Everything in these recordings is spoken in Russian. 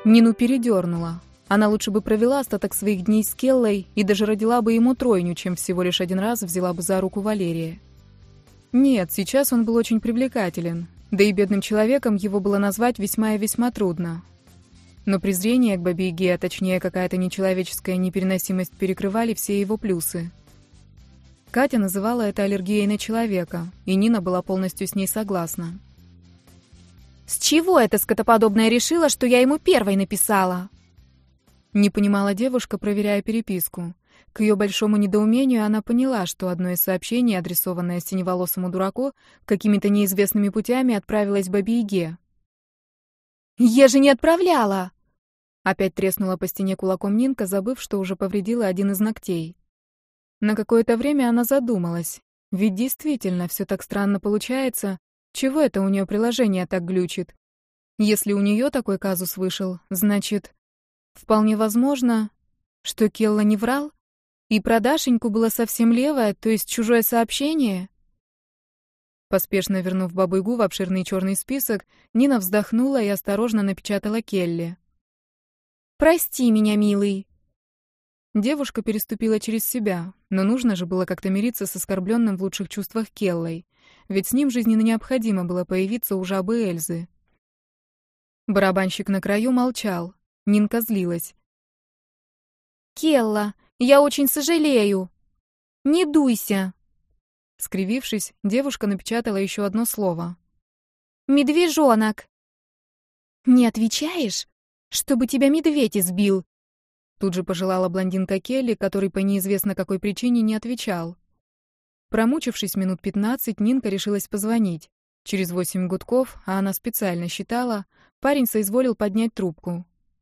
Нину передернула. Она лучше бы провела остаток своих дней с Келлой и даже родила бы ему тройню, чем всего лишь один раз взяла бы за руку Валерия. Нет, сейчас он был очень привлекателен, да и бедным человеком его было назвать весьма и весьма трудно. Но презрение к Бабе-Яге, а точнее какая-то нечеловеческая непереносимость перекрывали все его плюсы. Катя называла это аллергией на человека, и Нина была полностью с ней согласна. «С чего эта скотоподобная решила, что я ему первой написала?» Не понимала девушка, проверяя переписку. К ее большому недоумению она поняла, что одно из сообщений, адресованное синеволосому дураку, какими-то неизвестными путями отправилось Бабе-Яге. «Я же не отправляла!» Опять треснула по стене кулаком Нинка, забыв, что уже повредила один из ногтей. На какое-то время она задумалась. Ведь действительно, все так странно получается. Чего это у нее приложение так глючит? Если у нее такой казус вышел, значит, вполне возможно, что Келла не врал, и про Дашеньку было совсем левое, то есть чужое сообщение. Поспешно вернув Бабу-Ягу в обширный черный список, Нина вздохнула и осторожно напечатала Келле. «Прости меня, милый». Девушка переступила через себя, но нужно же было как-то мириться с оскорбленным в лучших чувствах Келлой, ведь с ним жизненно необходимо было появиться у жабы Эльзы. Барабанщик на краю молчал. Нинка злилась. «Келла, я очень сожалею. Не дуйся». Скривившись, девушка напечатала еще одно слово. «Медвежонок». «Не отвечаешь? Чтобы тебя медведь избил». Тут же пожелала блондинка Келли, который по неизвестно какой причине не отвечал. Промучившись минут 15, Нинка решилась позвонить. Через 8 гудков, а она специально считала, парень соизволил поднять трубку.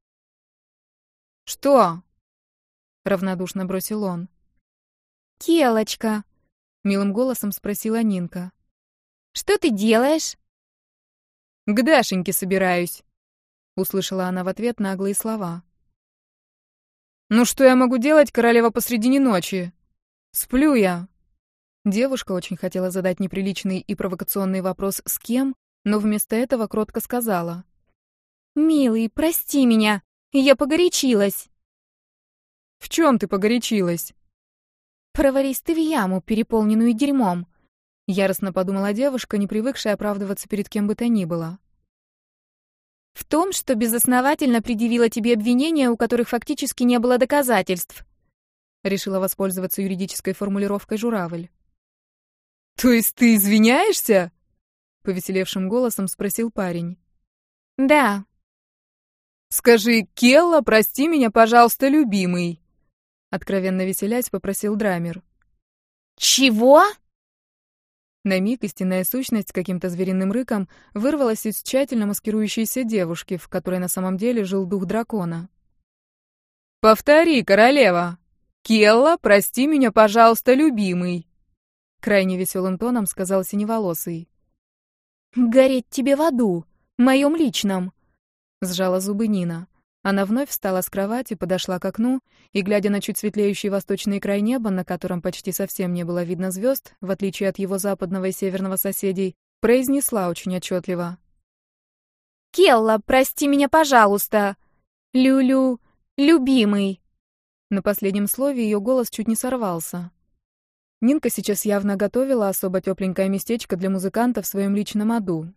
«Что?» — равнодушно бросил он. «Келочка», — милым голосом спросила Нинка. «что ты делаешь?» «К Дашеньке собираюсь», — услышала она в ответ наглые слова. «Ну что я могу делать, королева, посредине ночи? Сплю я». Девушка очень хотела задать неприличный и провокационный вопрос «с кем?», но вместо этого кротко сказала. «Милый, прости меня, я погорячилась». «В чем ты погорячилась?» «Провались ты в яму, переполненную дерьмом», — яростно подумала девушка, не привыкшая оправдываться перед кем бы то ни было. «В том, что безосновательно предъявила тебе обвинения, у которых фактически не было доказательств», — решила воспользоваться юридической формулировкой журавль. «То есть ты извиняешься?» — повеселевшим голосом спросил парень. «Да». «Скажи, Келла, прости меня, пожалуйста, любимый», — откровенно веселясь попросил Драмер. «Чего?» На миг истинная сущность каким-то звериным рыком вырвалась из тщательно маскирующейся девушки, в которой на самом деле жил дух дракона. «Повтори, королева! Келла, прости меня, пожалуйста, любимый!» Крайне веселым тоном сказал синеволосый. «Гореть тебе в аду, моем личном!» Сжала зубы Нина. Она вновь встала с кровати, подошла к окну и, глядя на чуть светлеющий восточный край неба, на котором почти совсем не было видно звезд, в отличие от его западного и северного соседей, произнесла очень отчетливо. «Келла, прости меня, пожалуйста! Люлю, любимый!» На последнем слове ее голос чуть не сорвался. Нинка сейчас явно готовила особо тепленькое местечко для музыканта в своем личном аду.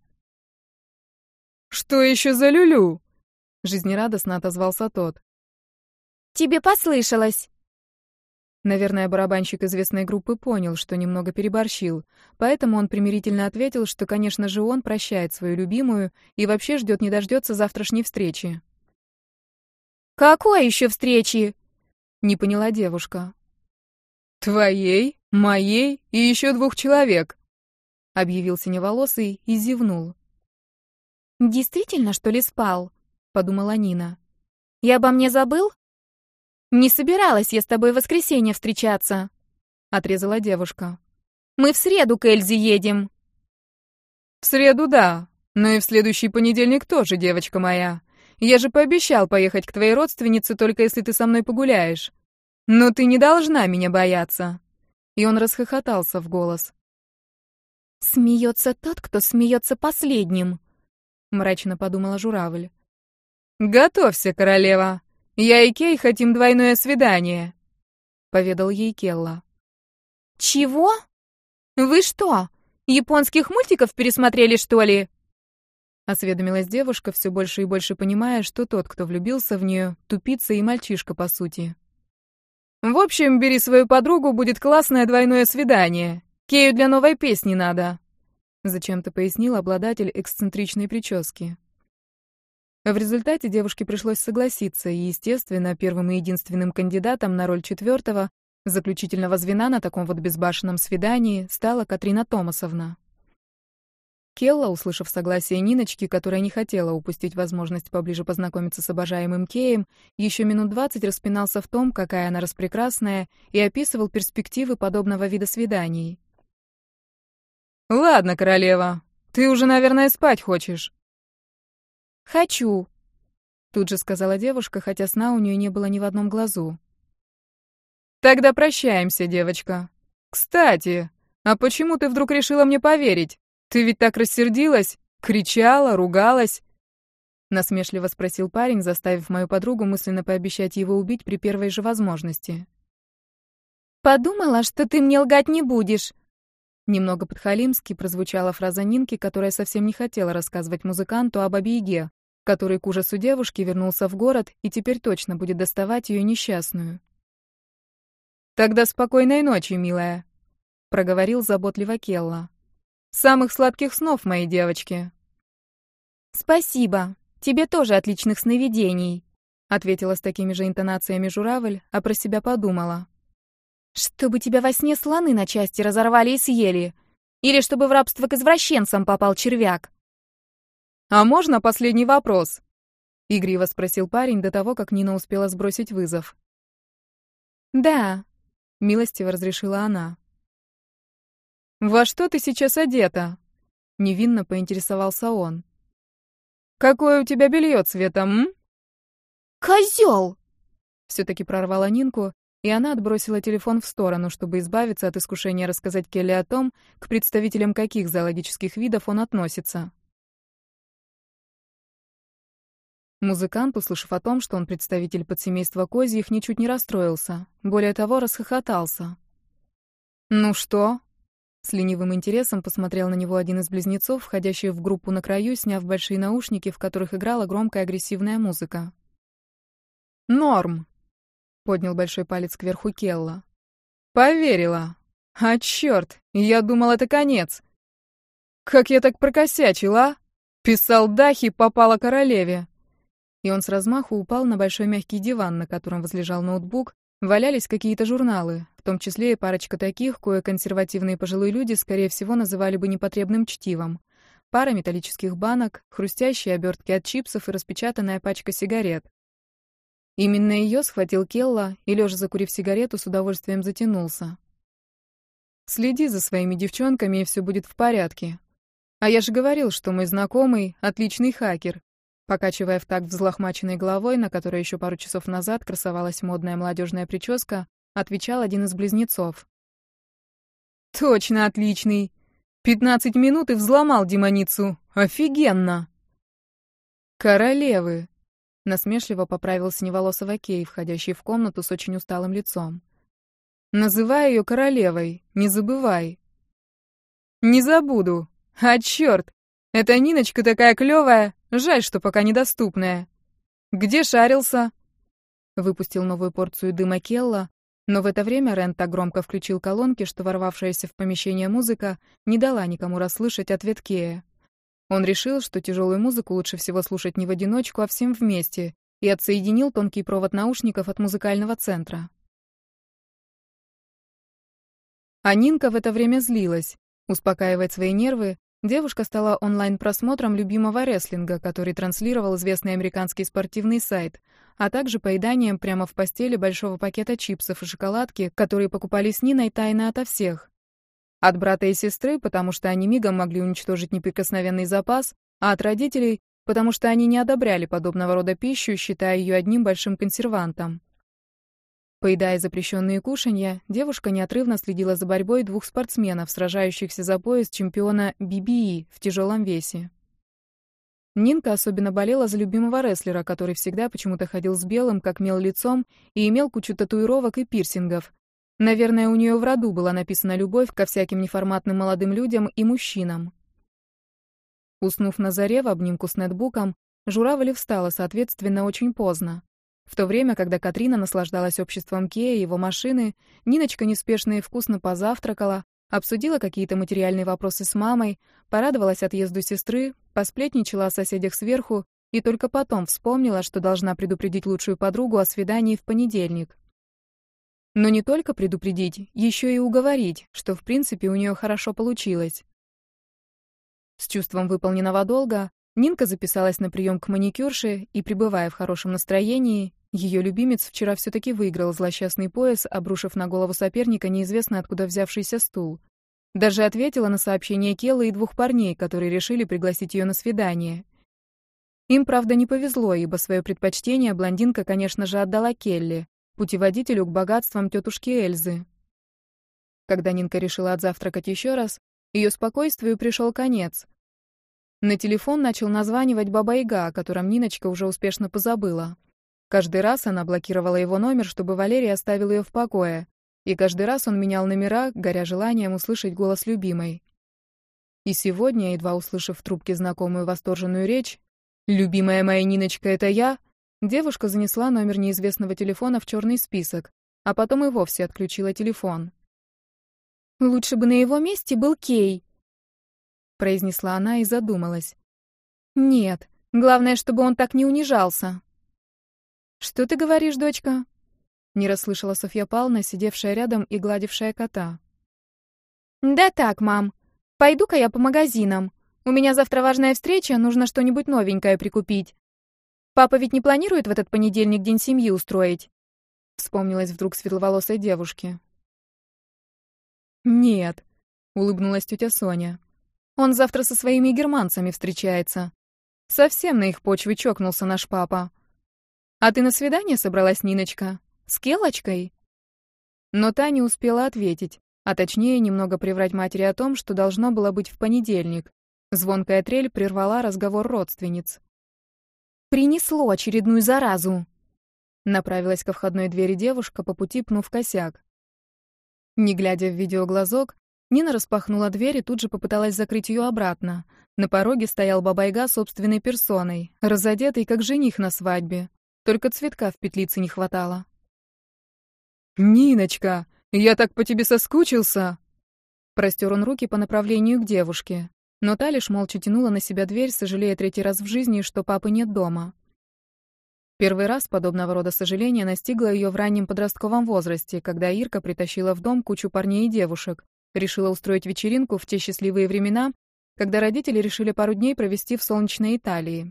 «Что еще за люлю?» — жизнерадостно отозвался тот. «Тебе послышалось!» Наверное, барабанщик известной группы понял, что немного переборщил, поэтому он примирительно ответил, что, конечно же, он прощает свою любимую и вообще ждет не дождется завтрашней встречи. «Какой еще встречи?» — не поняла девушка. «Твоей, моей и еще 2 человек», — объявил синеволосый и зевнул. «Действительно, что ли, спал?» — подумала Нина. «Я обо мне забыл? Не собиралась я с тобой в воскресенье встречаться», — отрезала девушка. «Мы в среду к Эльзе едем». «В среду, да, но и в следующий понедельник тоже, девочка моя. Я же пообещал поехать к твоей родственнице, только если ты со мной погуляешь. Но ты не должна меня бояться». И он расхохотался в голос. «Смеется тот, кто смеется последним», — мрачно подумала журавль. «Готовься, королева. Я и Кей хотим двойное свидание», — поведал ей Келла. «Чего? Вы что, японских мультиков пересмотрели, что ли?» Осведомилась девушка, все больше и больше понимая, что тот, кто влюбился в нее, тупица и мальчишка по сути. «В общем, бери свою подругу, будет классное двойное свидание. Кею для новой песни надо», — зачем-то пояснил обладатель эксцентричной прически. В результате девушке пришлось согласиться, и, естественно, первым и единственным кандидатом на роль четвертого, заключительного звена на таком вот безбашенном свидании, стала Катрина Томасовна. Келла, услышав согласие Ниночки, которая не хотела упустить возможность поближе познакомиться с обожаемым Кеем, еще минут 20 распинался в том, какая она распрекрасная, и описывал перспективы подобного вида свиданий. «Ладно, королева, ты уже, наверное, спать хочешь». «Хочу», — тут же сказала девушка, хотя сна у нее не было ни в одном глазу. «Тогда прощаемся, девочка. Кстати, а почему ты вдруг решила мне поверить? Ты ведь так рассердилась, кричала, ругалась?» Насмешливо спросил парень, заставив мою подругу мысленно пообещать его убить при первой же возможности. «Подумала, что ты мне лгать не будешь». Немного подхалимски прозвучала фраза Нинки, которая совсем не хотела рассказывать музыканту об Бабе-Яге, который к ужасу девушки вернулся в город и теперь точно будет доставать ее несчастную. «Тогда спокойной ночи, милая», — проговорил заботливо Келла. «Самых сладких снов, мои девочки». «Спасибо. Тебе тоже отличных сновидений», — ответила с такими же интонациями журавль, а про себя подумала. «Чтобы тебя во сне слоны на части разорвали и съели. Или чтобы в рабство к извращенцам попал червяк». «А можно последний вопрос?» — игриво спросил парень до того, как Нина успела сбросить вызов. «Да», — милостиво разрешила она. «Во что ты сейчас одета?» — невинно поинтересовался он. «Какое у тебя белье цвета, м?» «Козёл!» Все-таки прорвала Нинку, и она отбросила телефон в сторону, чтобы избавиться от искушения рассказать Келли о том, к представителям каких зоологических видов он относится. Музыкант, услышав о том, что он представитель подсемейства Козьих, ничуть не расстроился, более того, расхохотался. «Ну что?» С ленивым интересом посмотрел на него один из близнецов, входящий в группу на краю, сняв большие наушники, в которых играла громкая агрессивная музыка. «Норм», — поднял большой палец кверху Келла. «Поверила. А чёрт, я думал, это конец. Как я так прокосячил, а? Писал Дахи, попала королеве». И он с размаху упал на большой мягкий диван, на котором возлежал ноутбук, валялись какие-то журналы, в том числе и парочка таких, кое консервативные пожилые люди, скорее всего, называли бы непотребным чтивом. Пара металлических банок, хрустящие обертки от чипсов и распечатанная пачка сигарет. Именно ее схватил Келла и, лежа закурив сигарету, с удовольствием затянулся. «Следи за своими девчонками, и все будет в порядке. А я же говорил, что мой знакомый — отличный хакер», покачивая в такт взлохмаченной головой, на которой еще пару часов назад красовалась модная молодежная прическа, отвечал один из близнецов. «Точно отличный! 15 минут и взломал демоницу! Офигенно!» «Королевы!» — насмешливо поправил синеволосого Кей, входящий в комнату с очень усталым лицом. «Называй ее королевой, не забывай». «Не забуду! А чёрт! Эта Ниночка такая клёвая! Жаль, что пока недоступная. Где шарился?» Выпустил новую порцию дыма Келла, но в это время Рен так громко включил колонки, что ворвавшаяся в помещение музыка не дала никому расслышать ответ Кея. Он решил, что тяжелую музыку лучше всего слушать не в одиночку, а всем вместе, и отсоединил тонкий провод наушников от музыкального центра. А Нинка в это время злилась. Успокаивать свои нервы, девушка стала онлайн-просмотром любимого рестлинга, который транслировал известный американский спортивный сайт, а также поеданием прямо в постели большого пакета чипсов и шоколадки, которые покупали с Ниной тайно ото всех. От брата и сестры, потому что они мигом могли уничтожить неприкосновенный запас, а от родителей, потому что они не одобряли подобного рода пищу, считая ее одним большим консервантом. Поедая запрещенные кушанья, девушка неотрывно следила за борьбой двух спортсменов, сражающихся за пояс чемпиона BBE в тяжелом весе. Нинка особенно болела за любимого рестлера, который всегда почему-то ходил с белым, как мел, лицом и имел кучу татуировок и пирсингов. Наверное, у нее в роду была написана любовь ко всяким неформатным молодым людям и мужчинам. Уснув на заре в обнимку с нетбуком, Журавль встала, соответственно, очень поздно. В то время, когда Катрина наслаждалась обществом Кея и его машины, Ниночка неспешно и вкусно позавтракала, обсудила какие-то материальные вопросы с мамой, порадовалась отъезду сестры, посплетничала о соседях сверху и только потом вспомнила, что должна предупредить лучшую подругу о свидании в понедельник. Но не только предупредить, еще и уговорить, что в принципе у нее хорошо получилось. С чувством выполненного долга Нинка записалась на прием к маникюрше и, пребывая в хорошем настроении, ее любимец вчера все-таки выиграл злосчастный пояс, обрушив на голову соперника неизвестно откуда взявшийся стул. Даже ответила на сообщение Келлы и двух парней, которые решили пригласить ее на свидание. Им, правда, не повезло, ибо свое предпочтение блондинка, конечно же, отдала Келле, путеводителю к богатствам тетушки Эльзы. Когда Нинка решила отзавтракать еще раз, ее спокойствию пришел конец. На телефон начал названивать Баба-Яга, о котором Ниночка уже успешно позабыла. Каждый раз она блокировала его номер, чтобы Валерий оставил ее в покое, и каждый раз он менял номера, горя желанием услышать голос любимой. И сегодня, едва услышав в трубке знакомую восторженную речь «Любимая моя Ниночка, это я», девушка занесла номер неизвестного телефона в черный список, а потом и вовсе отключила телефон. «Лучше бы на его месте был Кей», — произнесла она и задумалась. «Нет, главное, чтобы он так не унижался». «Что ты говоришь, дочка?» — не расслышала Софья Павловна, сидевшая рядом и гладившая кота. «Да так, мам. Пойду-ка я по магазинам. У меня завтра важная встреча, нужно что-нибудь новенькое прикупить. Папа ведь не планирует в этот понедельник день семьи устроить?» Вспомнилась вдруг светловолосой девушке. «Нет», — улыбнулась тетя Соня. «Он завтра со своими германцами встречается. Совсем на их почве чокнулся наш папа. А ты на свидание собралась, Ниночка? С Келочкой?» Но та не успела ответить, а точнее немного приврать матери о том, что должно было быть в понедельник. Звонкая трель прервала разговор родственниц. «Принесло очередную заразу!» Направилась ко входной двери девушка, по пути пнув косяк. Не глядя в видеоглазок, Нина распахнула дверь и тут же попыталась закрыть ее обратно. На пороге стоял Баба-Яга собственной персоной, разодетый как жених на свадьбе. Только цветка в петлице не хватало. «Ниночка, я так по тебе соскучился!» Простер он руки по направлению к девушке, но та лишь молча тянула на себя дверь, сожалея третий раз в жизни, что папы нет дома. Первый раз подобного рода сожаление настигло ее в раннем подростковом возрасте, когда Ирка притащила в дом кучу парней и девушек, решила устроить вечеринку в те счастливые времена, когда родители решили пару дней провести в солнечной Италии.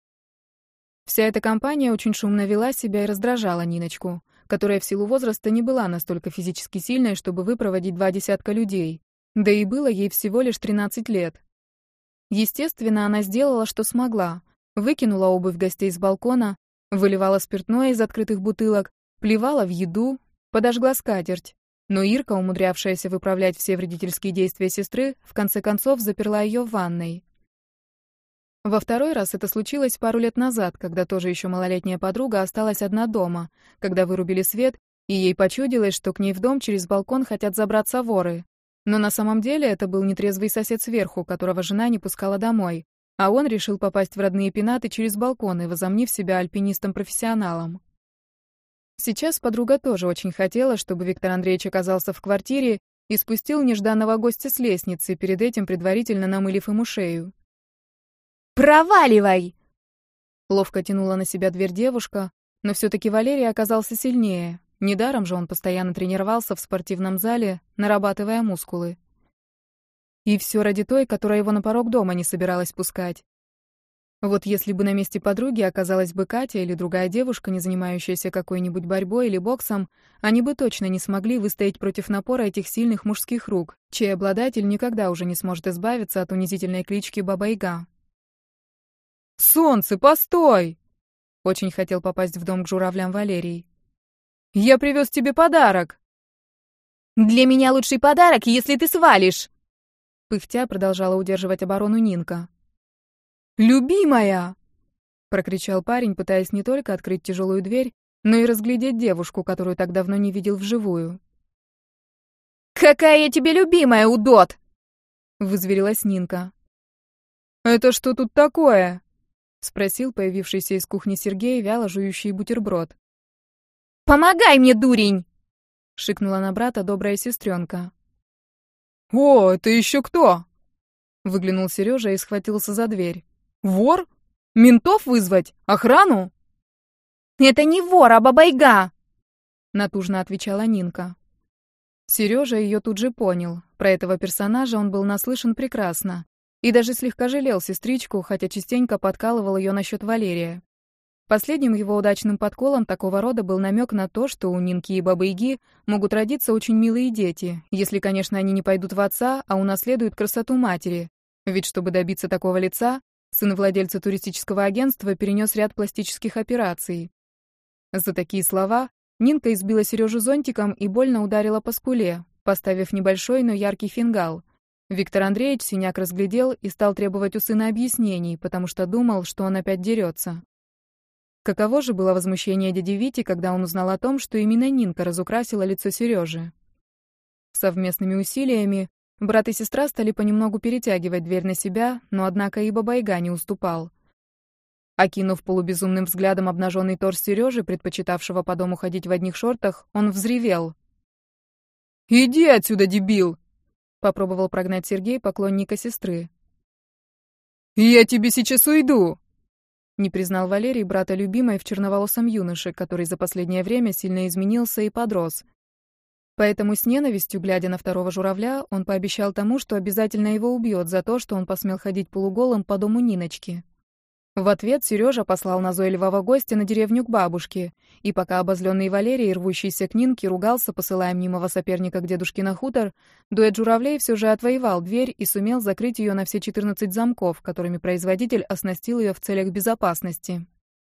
Вся эта компания очень шумно вела себя и раздражала Ниночку, которая в силу возраста не была настолько физически сильной, чтобы выпроводить 20 людей, да и было ей всего лишь 13 лет. Естественно, она сделала, что смогла, выкинула обувь гостей с балкона, выливала спиртное из открытых бутылок, плевала в еду, подожгла скатерть. Но Ирка, умудрявшаяся выправлять все вредительские действия сестры, в конце концов заперла ее в ванной. Во второй раз это случилось пару лет назад, когда тоже еще малолетняя подруга осталась одна дома, когда вырубили свет, и ей почудилось, что к ней в дом через балкон хотят забраться воры. Но на самом деле это был нетрезвый сосед сверху, которого жена не пускала домой, а он решил попасть в родные пенаты через балкон и возомнив себя альпинистом-профессионалом. Сейчас подруга тоже очень хотела, чтобы Виктор Андреевич оказался в квартире и спустил нежданного гостя с лестницы, перед этим предварительно намылив ему шею. «Проваливай!» Ловко тянула на себя дверь девушка, но все-таки Валерий оказался сильнее. Недаром же он постоянно тренировался в спортивном зале, нарабатывая мускулы. И все ради той, которая его на порог дома не собиралась пускать. Вот если бы на месте подруги оказалась бы Катя или другая девушка, не занимающаяся какой-нибудь борьбой или боксом, они бы точно не смогли выстоять против напора этих сильных мужских рук, чей обладатель никогда уже не сможет избавиться от унизительной клички Баба-Яга. «Солнце, постой!» Очень хотел попасть в дом к журавлям Валерий. «Я привез тебе подарок!» «Для меня лучший подарок, если ты свалишь!» Пыхтя продолжала удерживать оборону Нинка. «Любимая!» — прокричал парень, пытаясь не только открыть тяжелую дверь, но и разглядеть девушку, которую так давно не видел вживую. «Какая я тебе любимая, удот!» — вызверилась Нинка. «Это что тут такое?» — спросил появившийся из кухни Сергей, вяло жующий бутерброд. «Помогай мне, дурень!» — шикнула на брата добрая сестренка. «О, это еще кто?» — выглянул Сережа и схватился за дверь. «Вор? Ментов вызвать? Охрану?» «Это не вор, а бабайга!» — натужно отвечала Нинка. Сережа ее тут же понял. Про этого персонажа он был наслышан прекрасно. И даже слегка жалел сестричку, хотя частенько подкалывал ее насчет Валерия. Последним его удачным подколом такого рода был намек на то, что у Нинки и Бабы-Яги могут родиться очень милые дети, если, конечно, они не пойдут в отца, а унаследуют красоту матери. Ведь чтобы добиться такого лица, сын владельца туристического агентства перенес ряд пластических операций. За такие слова Нинка избила Сережу зонтиком и больно ударила по скуле, поставив небольшой, но яркий фингал. Виктор Андреевич синяк разглядел и стал требовать у сына объяснений, потому что думал, что он опять дерется. Каково же было возмущение дяди Вити, когда он узнал о том, что именно Нинка разукрасила лицо Сережи. Совместными усилиями брат и сестра стали понемногу перетягивать дверь на себя, но однако и Бабайга не уступал. Окинув полубезумным взглядом обнаженный торс Сережи, предпочитавшего по дому ходить в одних шортах, он взревел. «Иди отсюда, дебил!» — попробовал прогнать Сергей поклонника сестры. «Я тебе сейчас уйду!» — не признал Валерий брата любимой в черноволосом юноше, который за последнее время сильно изменился и подрос. Поэтому с ненавистью, глядя на второго журавля, он пообещал тому, что обязательно его убьет за то, что он посмел ходить полуголым по дому Ниночки. В ответ Сережа послал назойливого гостя на деревню к бабушке, и пока обозленный Валерий, рвущийся к Нинке, ругался, посылая мнимого соперника к дедушке на хутор, дуэт журавлей все же отвоевал дверь и сумел закрыть ее на все 14 замков, которыми производитель оснастил ее в целях безопасности.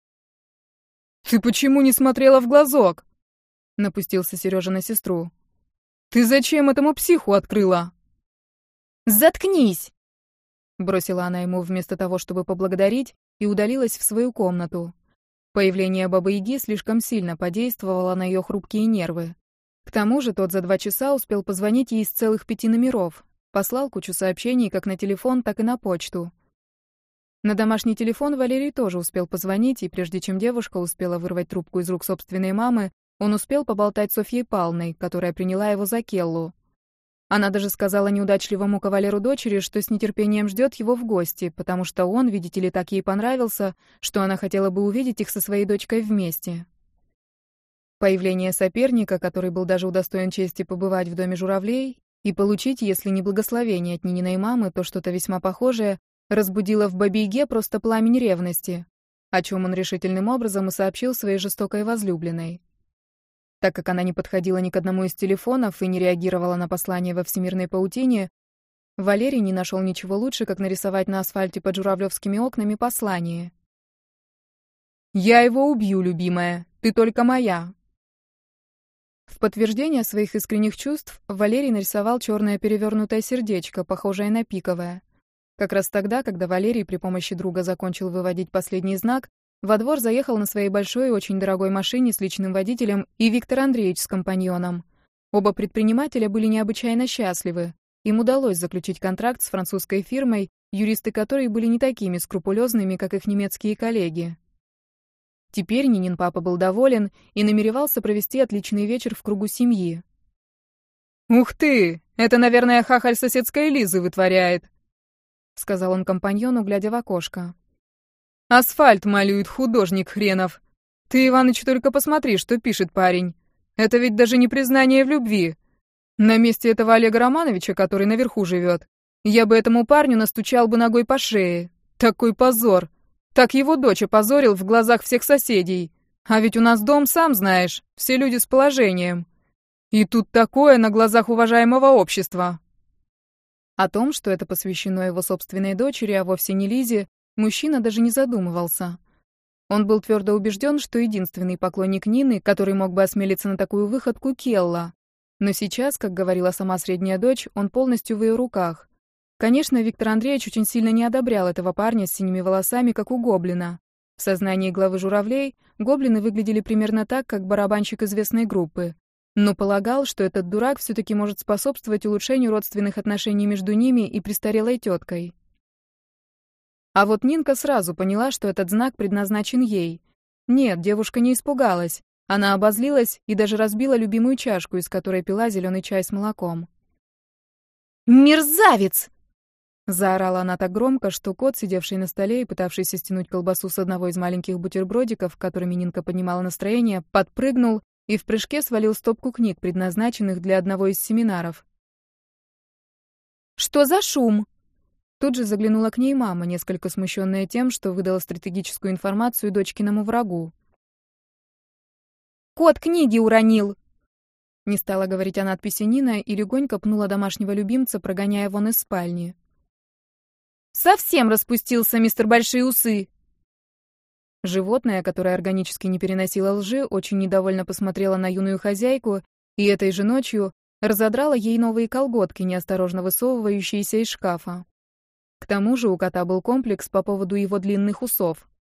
«Ты почему не смотрела в глазок?» — напустился Сережа на сестру. «Ты зачем этому психу открыла?» «Заткнись!» — бросила она ему вместо того, чтобы поблагодарить, и удалилась в свою комнату. Появление Бабы-Яги слишком сильно подействовало на ее хрупкие нервы. К тому же тот за 2 часа успел позвонить ей из целых 5 номеров, послал кучу сообщений как на телефон, так и на почту. На домашний телефон Валерий тоже успел позвонить, и прежде чем девушка успела вырвать трубку из рук собственной мамы, он успел поболтать с Софьей Павловной, которая приняла его за Келлу. Она даже сказала неудачливому кавалеру дочери, что с нетерпением ждет его в гости, потому что он, видите ли, так ей понравился, что она хотела бы увидеть их со своей дочкой вместе. Появление соперника, который был даже удостоен чести побывать в доме журавлей и получить, если не благословение от Нининой мамы, то что-то весьма похожее, разбудило в Бабе-Яге просто пламень ревности, о чем он решительным образом и сообщил своей жестокой возлюбленной. Так как она не подходила ни к одному из телефонов и не реагировала на послание во всемирной паутине, Валерий не нашел ничего лучше, как нарисовать на асфальте под журавлевскими окнами послание. «Я его убью, любимая, ты только моя». В подтверждение своих искренних чувств Валерий нарисовал черное перевернутое сердечко, похожее на пиковое. Как раз тогда, когда Валерий при помощи друга закончил выводить последний знак, во двор заехал на своей большой и очень дорогой машине с личным водителем и Виктор Андреевич с компаньоном. Оба предпринимателя были необычайно счастливы. Им удалось заключить контракт с французской фирмой, юристы которой были не такими скрупулезными, как их немецкие коллеги. Теперь Нинин папа был доволен и намеревался провести отличный вечер в кругу семьи. «Ух ты! Это, наверное, хахаль соседской Лизы вытворяет», — сказал он компаньону, глядя в окошко. «Асфальт малюет художник хренов. Ты, Иваныч, только посмотри, что пишет парень. Это ведь даже не признание в любви. На месте этого Олега Романовича, который наверху живет, я бы этому парню настучал бы ногой по шее. Такой позор. Так его дочь опозорил в глазах всех соседей. А ведь у нас дом, сам знаешь, все люди с положением. И тут такое на глазах уважаемого общества». О том, что это посвящено его собственной дочери, а вовсе не Лизе, мужчина даже не задумывался. Он был твердо убежден, что единственный поклонник Нины, который мог бы осмелиться на такую выходку, Келла. Но сейчас, как говорила сама средняя дочь, он полностью в ее руках. Конечно, Виктор Андреевич очень сильно не одобрял этого парня с синими волосами, как у гоблина. В сознании главы журавлей гоблины выглядели примерно так, как барабанщик известной группы. Но полагал, что этот дурак все-таки может способствовать улучшению родственных отношений между ними и престарелой теткой. А вот Нинка сразу поняла, что этот знак предназначен ей. Нет, девушка не испугалась. Она обозлилась и даже разбила любимую чашку, из которой пила зеленый чай с молоком. «Мерзавец!» Заорала она так громко, что кот, сидевший на столе и пытавшийся стянуть колбасу с одного из маленьких бутербродиков, которыми Нинка поднимала настроение, подпрыгнул и в прыжке свалил стопку книг, предназначенных для одного из семинаров. «Что за шум?» Тут же заглянула к ней мама, несколько смущенная тем, что выдала стратегическую информацию дочкиному врагу. «Кот книги уронил!» Не стала говорить о надписи Нина и легонько пнула домашнего любимца, прогоняя вон из спальни. «Совсем распустился, мистер Большие Усы!» Животное, которое органически не переносило лжи, очень недовольно посмотрело на юную хозяйку и этой же ночью разодрало ей новые колготки, неосторожно высовывающиеся из шкафа. К тому же у кота был комплекс по поводу его длинных усов.